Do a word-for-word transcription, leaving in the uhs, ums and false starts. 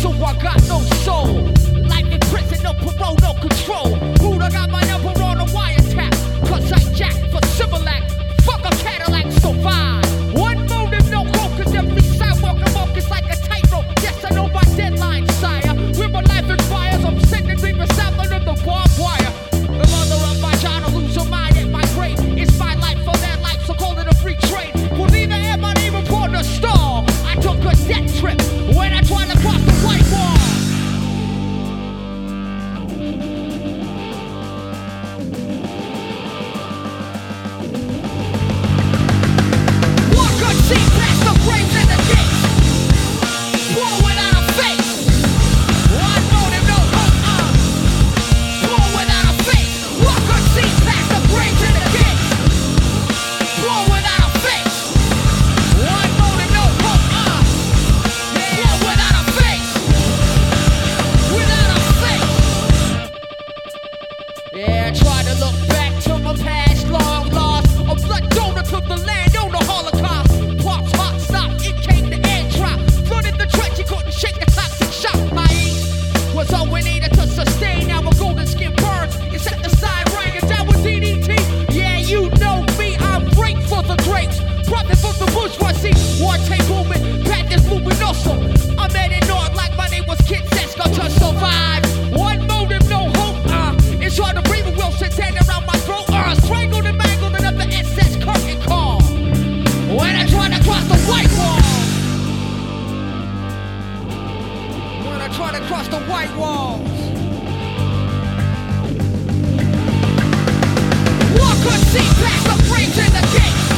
so I got no soul. Life in prison, no parole, no control. Buddha got my number on a wiretap. Cause I jack for Similac. Fuck a Cadillac, survive. One motive, no hope, cause every sidewalk I walk is like a tightrope. Yes, I know my deadline, sire. Where my life expires, I'm sending dreamers out under the barbed wire. The mother of my child, I lose her mind at my grave. It's my life for their life, so call it a free trade. Well, neither am I even born to stall. I took a death trip when I tried to cross the white wall. One could see past the frames and the gates. War without a face. One motive, no hope, uh. War without a face. One could see past the frames and the gates. War without a face. One motive, no hope, uh. War without a face. Without a face. Yeah, I try to look back to my past, long lost. A blood donor to the land on the Holocaust. Pops heart stopped, it came to air drop. Flooded the trench, he couldn't shake the toxic shock. My age was all we needed to sustain our golden skin burns. You set the side rang and down with D D T. Yeah, you know me, I break for the grapes. Profit from the bourgeoisie, war tape movement, practice luminoso. I'm heading north like my name was Kid Sesko to survive. One motive, no hope, uh. It's hard to breathe with Wilson's hand around my throat, uh. Strangled and mangled another S S curtain call. When I try to cross the white wall. When I try to cross the white walls. One could see past the frames and the gates.